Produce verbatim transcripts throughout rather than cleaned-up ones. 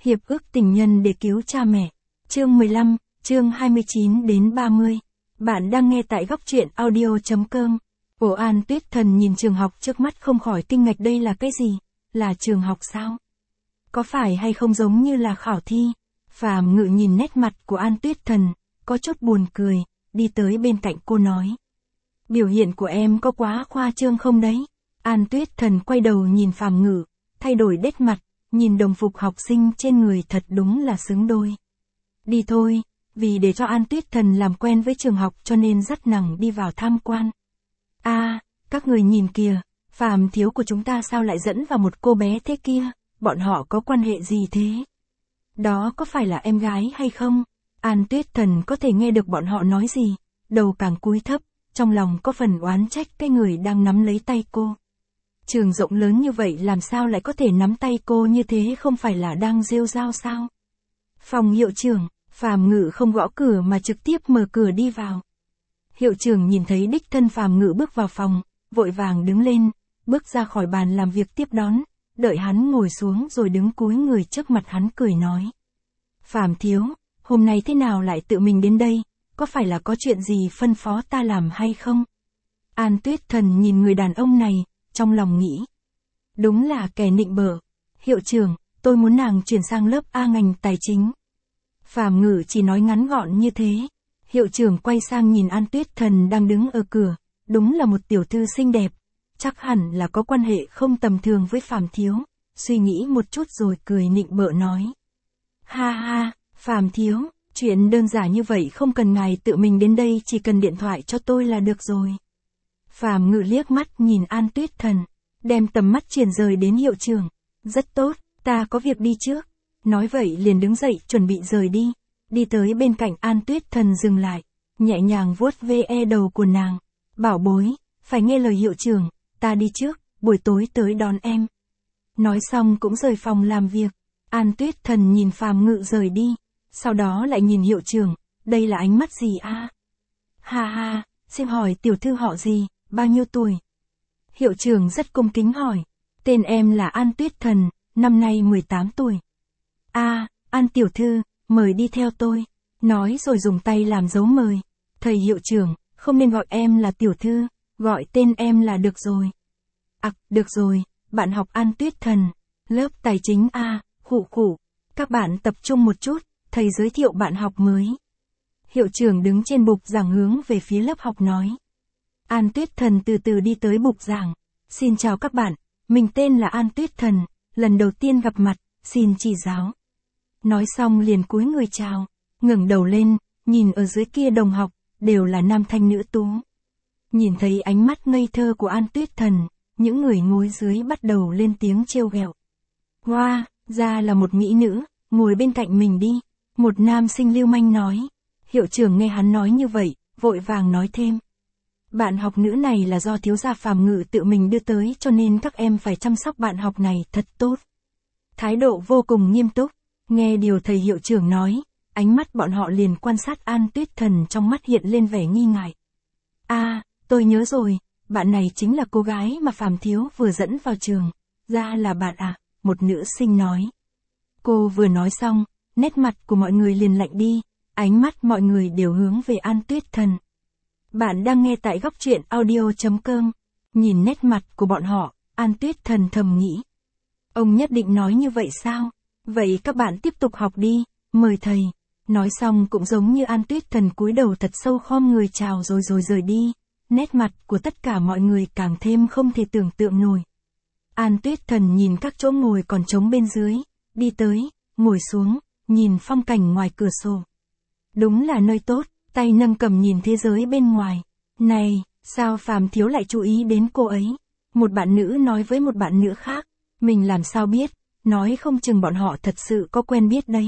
Hiệp ước tình nhân để cứu cha mẹ. Chương mười lăm, chương hai mươi chín đến ba mươi. Bạn đang nghe tại góc truyện audio chấm com. Ồ, An Tuyết Thần nhìn trường học trước mắt không khỏi kinh ngạc, đây là cái gì? Là trường học sao? Có phải hay không giống như là khảo thi? Phàm Ngự nhìn nét mặt của An Tuyết Thần, có chút buồn cười, đi tới bên cạnh cô nói. Biểu hiện của em có quá khoa trương không đấy? An Tuyết Thần quay đầu nhìn Phàm Ngự, thay đổi nét mặt, nhìn đồng phục học sinh trên người thật đúng là xứng đôi. Đi thôi, vì để cho An Tuyết Thần làm quen với trường học cho nên dắt nàng đi vào tham quan. A, à, các người nhìn kìa, Phàm thiếu của chúng ta sao lại dẫn vào một cô bé thế kia, bọn họ có quan hệ gì thế? Đó có phải là em gái hay không? An Tuyết Thần có thể nghe được bọn họ nói gì, đầu càng cúi thấp, trong lòng có phần oán trách cái người đang nắm lấy tay cô. Trường rộng lớn như vậy làm sao lại có thể nắm tay cô như thế, không phải là đang rêu rao sao? Phòng hiệu trưởng, Phàm Ngự không gõ cửa mà trực tiếp mở cửa đi vào. Hiệu trưởng nhìn thấy đích thân Phàm Ngự bước vào phòng, vội vàng đứng lên, bước ra khỏi bàn làm việc tiếp đón, đợi hắn ngồi xuống rồi đứng cúi người trước mặt hắn cười nói. Phàm thiếu, hôm nay thế nào lại tự mình đến đây, có phải là có chuyện gì phân phó ta làm hay không? An Tuyết Thần nhìn người đàn ông này, trong lòng nghĩ. Đúng là kẻ nịnh bợ. Hiệu trưởng, tôi muốn nàng chuyển sang lớp A ngành tài chính. Phàm Ngự chỉ nói ngắn gọn như thế. Hiệu trưởng quay sang nhìn An Tuyết Thần đang đứng ở cửa, đúng là một tiểu thư xinh đẹp, chắc hẳn là có quan hệ không tầm thường với Phàm thiếu, suy nghĩ một chút rồi cười nịnh bợ nói. Ha ha, Phàm thiếu, chuyện đơn giản như vậy không cần ngài tự mình đến đây, chỉ cần điện thoại cho tôi là được rồi. Phàm Ngự liếc mắt nhìn An Tuyết Thần, đem tầm mắt chuyển rời đến hiệu trưởng. Rất tốt, ta có việc đi trước. Nói vậy liền đứng dậy chuẩn bị rời đi. Đi tới bên cạnh An Tuyết Thần dừng lại, nhẹ nhàng vuốt ve đầu của nàng. Bảo bối, phải nghe lời hiệu trưởng, ta đi trước, buổi tối tới đón em. Nói xong cũng rời phòng làm việc. An Tuyết Thần nhìn Phàm Ngự rời đi, sau đó lại nhìn hiệu trưởng, đây là ánh mắt gì a? À? Ha ha, xin hỏi tiểu thư họ gì, bao nhiêu tuổi? Hiệu trưởng rất cung kính hỏi. Tên em là An Tuyết Thần, năm nay mười tám tuổi. A, à, An tiểu thư, mời đi theo tôi. Nói rồi dùng tay làm dấu mời. Thầy hiệu trưởng, không nên gọi em là tiểu thư, gọi tên em là được rồi. À, được rồi, bạn học An Tuyết Thần, lớp tài chính A, khụ khụ. Các bạn tập trung một chút, thầy giới thiệu bạn học mới. Hiệu trưởng đứng trên bục giảng hướng về phía lớp học nói. An Tuyết Thần từ từ đi tới bục giảng. Xin chào các bạn, mình tên là An Tuyết Thần, lần đầu tiên gặp mặt, xin chỉ giáo. Nói xong liền cúi người chào, ngẩng đầu lên, nhìn ở dưới kia đồng học, đều là nam thanh nữ tú. Nhìn thấy ánh mắt ngây thơ của An Tuyết Thần, những người ngồi dưới bắt đầu lên tiếng trêu ghẹo. Wow, ra là một mỹ nữ, ngồi bên cạnh mình đi, một nam sinh lưu manh nói. Hiệu trưởng nghe hắn nói như vậy, vội vàng nói thêm. Bạn học nữ này là do thiếu gia Phàm Ngự tự mình đưa tới cho nên các em phải chăm sóc bạn học này thật tốt. Thái độ vô cùng nghiêm túc, nghe điều thầy hiệu trưởng nói, ánh mắt bọn họ liền quan sát An Tuyết Thần, trong mắt hiện lên vẻ nghi ngại. A, à, tôi nhớ rồi, bạn này chính là cô gái mà Phàm thiếu vừa dẫn vào trường. Ra là bạn à, một nữ sinh nói. Cô vừa nói xong, nét mặt của mọi người liền lạnh đi, ánh mắt mọi người đều hướng về An Tuyết Thần. Bạn đang nghe tại góc truyện audio chấm com. Nhìn nét mặt của bọn họ, An Tuyết Thần thầm nghĩ. Ông nhất định nói như vậy sao? Vậy các bạn tiếp tục học đi, mời thầy. Nói xong cũng giống như An Tuyết Thần cúi đầu thật sâu khom người chào rồi rồi rời đi. Nét mặt của tất cả mọi người càng thêm không thể tưởng tượng nổi. An Tuyết Thần nhìn các chỗ ngồi còn trống bên dưới, đi tới, ngồi xuống, nhìn phong cảnh ngoài cửa sổ. Đúng là nơi tốt. Tay nâng cầm nhìn thế giới bên ngoài. Này, sao Phàm thiếu lại chú ý đến cô ấy? Một bạn nữ nói với một bạn nữ khác. Mình làm sao biết, nói không chừng bọn họ thật sự có quen biết đấy.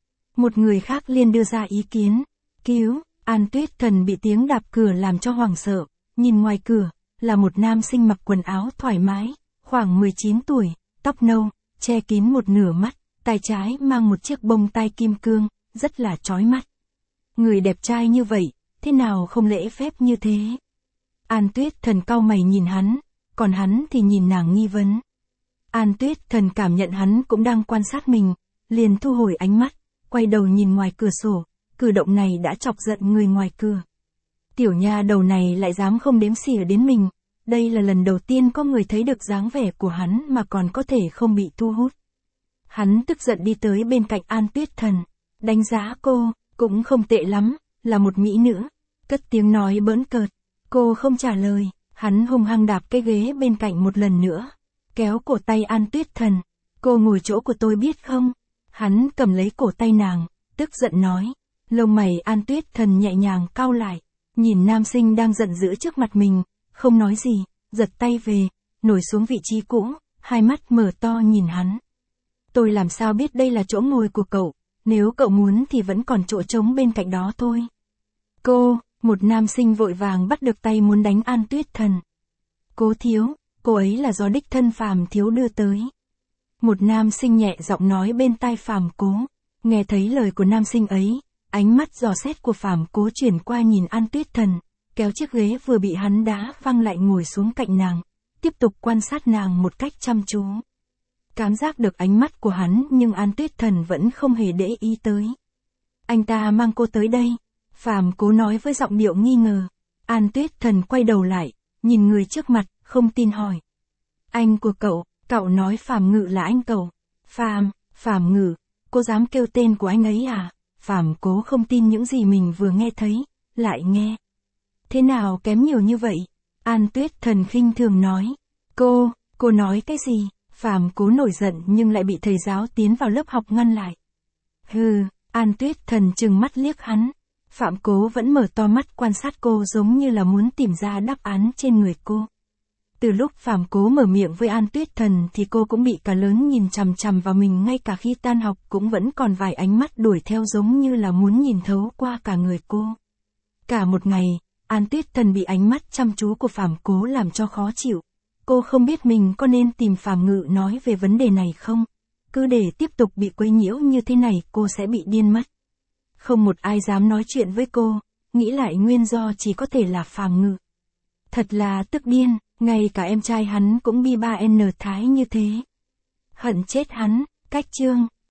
Một người khác liền đưa ra ý kiến. Cứu, An Tuyết Thần bị tiếng đạp cửa làm cho hoảng sợ. Nhìn ngoài cửa, là một nam sinh mặc quần áo thoải mái, khoảng mười chín tuổi, tóc nâu, che kín một nửa mắt, tay trái mang một chiếc bông tai kim cương, rất là chói mắt. Người đẹp trai như vậy, thế nào không lễ phép như thế? An Tuyết Thần cau mày nhìn hắn, còn hắn thì nhìn nàng nghi vấn. An Tuyết Thần cảm nhận hắn cũng đang quan sát mình, liền thu hồi ánh mắt, quay đầu nhìn ngoài cửa sổ, cử động này đã chọc giận người ngoài cửa. Tiểu nha đầu này lại dám không đếm xỉa đến mình, đây là lần đầu tiên có người thấy được dáng vẻ của hắn mà còn có thể không bị thu hút. Hắn tức giận đi tới bên cạnh An Tuyết Thần, đánh giá cô, cũng không tệ lắm, là một mỹ nữ, cất tiếng nói bỡn cợt. Cô không trả lời, hắn hung hăng đạp cái ghế bên cạnh một lần nữa, kéo cổ tay An Tuyết Thần. Cô ngồi chỗ của tôi biết không? Hắn cầm lấy cổ tay nàng, tức giận nói. Lông mày An Tuyết Thần nhẹ nhàng cau lại, nhìn nam sinh đang giận dữ trước mặt mình, không nói gì, giật tay về, nổi xuống vị trí cũ, hai mắt mở to nhìn hắn. Tôi làm sao biết đây là chỗ ngồi của cậu, nếu cậu muốn thì vẫn còn chỗ trống bên cạnh đó thôi. Cô, một nam sinh vội vàng bắt được tay muốn đánh An Tuyết Thần. Cố thiếu, cô ấy là do đích thân Phàm thiếu đưa tới. Một nam sinh nhẹ giọng nói bên tai Phàm Cố, nghe thấy lời của nam sinh ấy, ánh mắt dò xét của Phàm Cố chuyển qua nhìn An Tuyết Thần, kéo chiếc ghế vừa bị hắn đá văng lại ngồi xuống cạnh nàng, tiếp tục quan sát nàng một cách chăm chú. Cảm giác được ánh mắt của hắn nhưng An Tuyết Thần vẫn không hề để ý tới. Anh ta mang cô tới đây, Phàm Cố nói với giọng điệu nghi ngờ. An Tuyết Thần quay đầu lại, nhìn người trước mặt, không tin hỏi. Anh của cậu, cậu nói Phàm Ngự là anh cậu. Phàm, Phàm Ngự, cô dám kêu tên của anh ấy à? Phàm Cố không tin những gì mình vừa nghe thấy, lại nghe. Thế nào kém nhiều như vậy? An Tuyết Thần khinh thường nói. Cô, cô nói cái gì? Phàm Cố nổi giận nhưng lại bị thầy giáo tiến vào lớp học ngăn lại. Hừ, An Tuyết Thần trừng mắt liếc hắn. Phạm Cố vẫn mở to mắt quan sát cô giống như là muốn tìm ra đáp án trên người cô. Từ lúc Phạm Cố mở miệng với An Tuyết Thần thì cô cũng bị cả lớn nhìn chằm chằm vào mình, ngay cả khi tan học cũng vẫn còn vài ánh mắt đuổi theo giống như là muốn nhìn thấu qua cả người cô. Cả một ngày, An Tuyết Thần bị ánh mắt chăm chú của Phạm Cố làm cho khó chịu. Cô không biết mình có nên tìm Phàm Ngự nói về vấn đề này không? Cứ để tiếp tục bị quấy nhiễu như thế này cô sẽ bị điên mất. Không một ai dám nói chuyện với cô, nghĩ lại nguyên do chỉ có thể là Phàm Ngự. Thật là tức điên, ngay cả em trai hắn cũng bi ba n thái như thế. Hận chết hắn, cách chương.